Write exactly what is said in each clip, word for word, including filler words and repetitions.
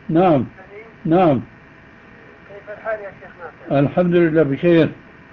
نعم. نعم. كيف الحال يا شيخ ناصر؟ الحمد لله بخير.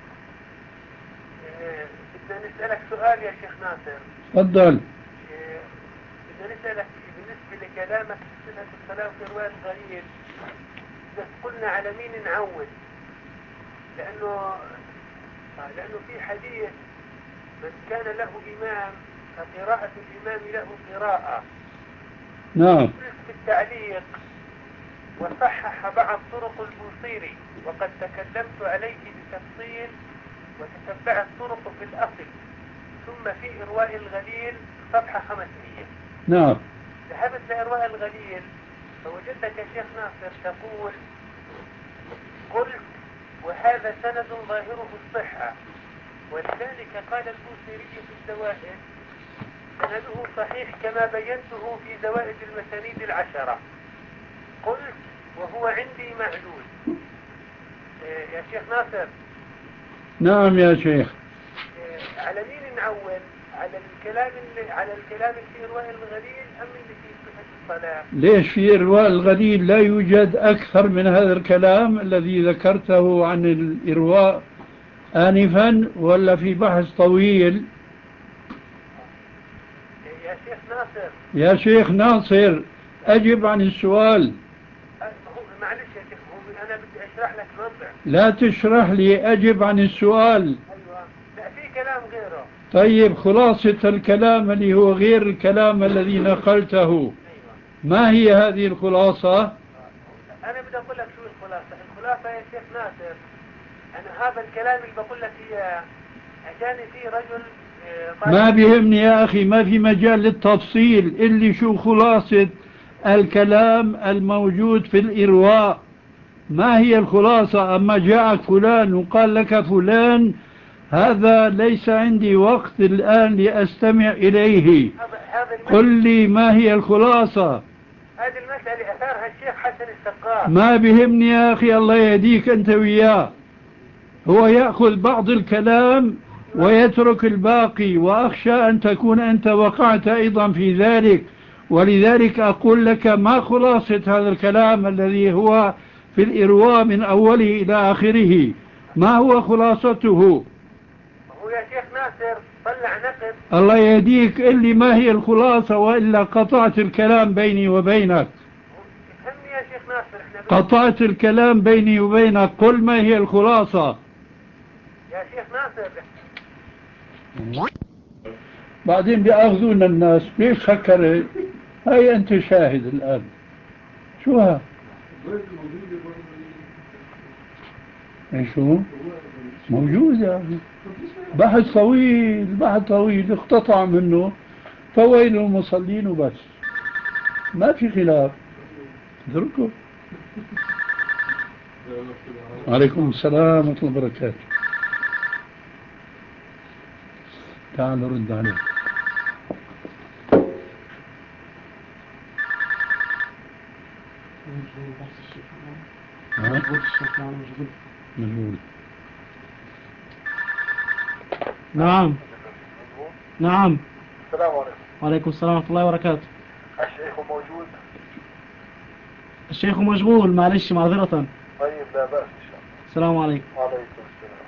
بدنا نسألك سؤال يا شيخ ناصر. تفضل. بدنا نسألك بالنسبة لكلامك في صفة الصلاة في رواية الغريب، إذا قلنا على مين نعول؟ لأنه لأنه في حديث من كان له إمام فقراءة الإمام له قراءة. نعم. في التعليق وصحح بعض طرق البوصيري وقد تكلمت عليه بتفصيل وتتبعت طرقه في الأصل، ثم في إرواء الغليل صفحة خمسمية. نعم. ذهبت لإرواء الغليل فوجدتك يا شيخ ناصر تقول: قلت وهذا سند ظاهره الصحة، ولذلك قال البوصيري في الزوائد: سنده صحيح كما بينته في زوائد المسانيد العشرة. قلت وهو عندي معلول. يا شيخ ناصر. نعم يا شيخ. على مين نعول؟ على الكلام اللي على الكلام اللي في إرواء الغليل أم اللي في صفة الصلاة؟ ليش في إرواء الغليل لا يوجد أكثر من هذا الكلام الذي ذكرته عن الإرواء آنفا، ولا في بحث طويل؟ يا شيخ ناصر. يا شيخ ناصر أجب عن السؤال. معلش يا شيخ، أنا بدي أشرح لك الوضع. لا تشرح لي، أجب عن السؤال. أيوة. لا، في كلام غيره. طيب خلاصة الكلام اللي هو غير الكلام الذي نقلته. أيوة. ما هي هذه الخلاصة؟ أنا بدي أقول لك شو الخلاصة. الخلاصة يا شيخ ناصر، أنا هذا الكلام اللي بقول لك إياه أجاني فيه رجل. ما بيهمني يا أخي، ما في مجال للتفصيل. اللي شو خلاصة الكلام الموجود في الإرواء؟ ما هي الخلاصة؟ أما جاءك فلان وقال لك فلان، هذا ليس عندي وقت الآن لأستمع إليه. قل لي ما هي الخلاصة. هذه المسألة أثارها الشيخ حسن السقاف. ما بيهمني يا أخي، الله يهديك أنت وياه. هو يأخذ بعض الكلام ويترك الباقي، وأخشى أن تكون أنت وقعت أيضا في ذلك. ولذلك أقول لك ما خلاصة هذا الكلام الذي هو في الإرواء من أوله إلى آخره؟ ما هو خلاصته؟ هو يا شيخ ناصر طلع نقد. الله يهديك، قل لي ما هي الخلاصة، وإلا قطعت الكلام بيني وبينك. فهمني يا شيخ ناصر. قطعت الكلام بيني وبينك، قل ما هي الخلاصة يا شيخ ناصر. بعدين بيأخذون الناس. ليش سكر؟ هاي أنت شاهد الآن. شو ها؟ شو موجود يعني؟ بحث طويل، بحث طويل اقتطع منه فويل المصلين وبس، ما في خلاف. اتركوا. عليكم السلام ورحمة الله وبركاته. تعال رد عليه. مجهول. نعم. نعم. السلام عليكم. وعليكم السلام ورحمة الله وبركاته. الشيخ موجود؟ الشيخ مشغول، معلش معذرة. طيب لا بأس إن شاء الله. السلام عليكم. وعليكم السلام.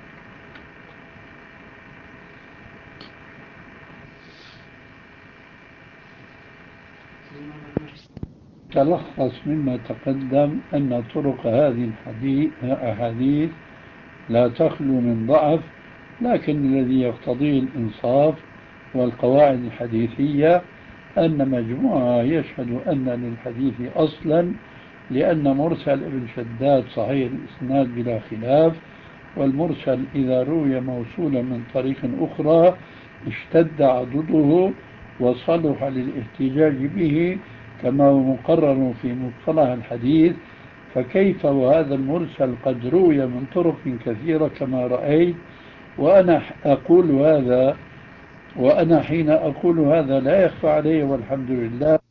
تلخص مما تقدم أن طرق هذه الأحاديث لا تخلو من ضعف، لكن الذي يقتضيه الإنصاف والقواعد الحديثية أن مجموعها يشهد أن للحديث أصلا، لأن مرسل ابن شداد صحيح الإسناد بلا خلاف، والمرسل إذا روي موصولا من طريق أخرى اشتد عضده وصلح للاحتجاج به كما هو مقرر في مصطلح الحديث. فكيف وهذا المرسل قد روي من طرق كثيرة كما رأيت؟ وأنا أقول هذا وأنا حين أقول هذا لا يخفى علي والحمد لله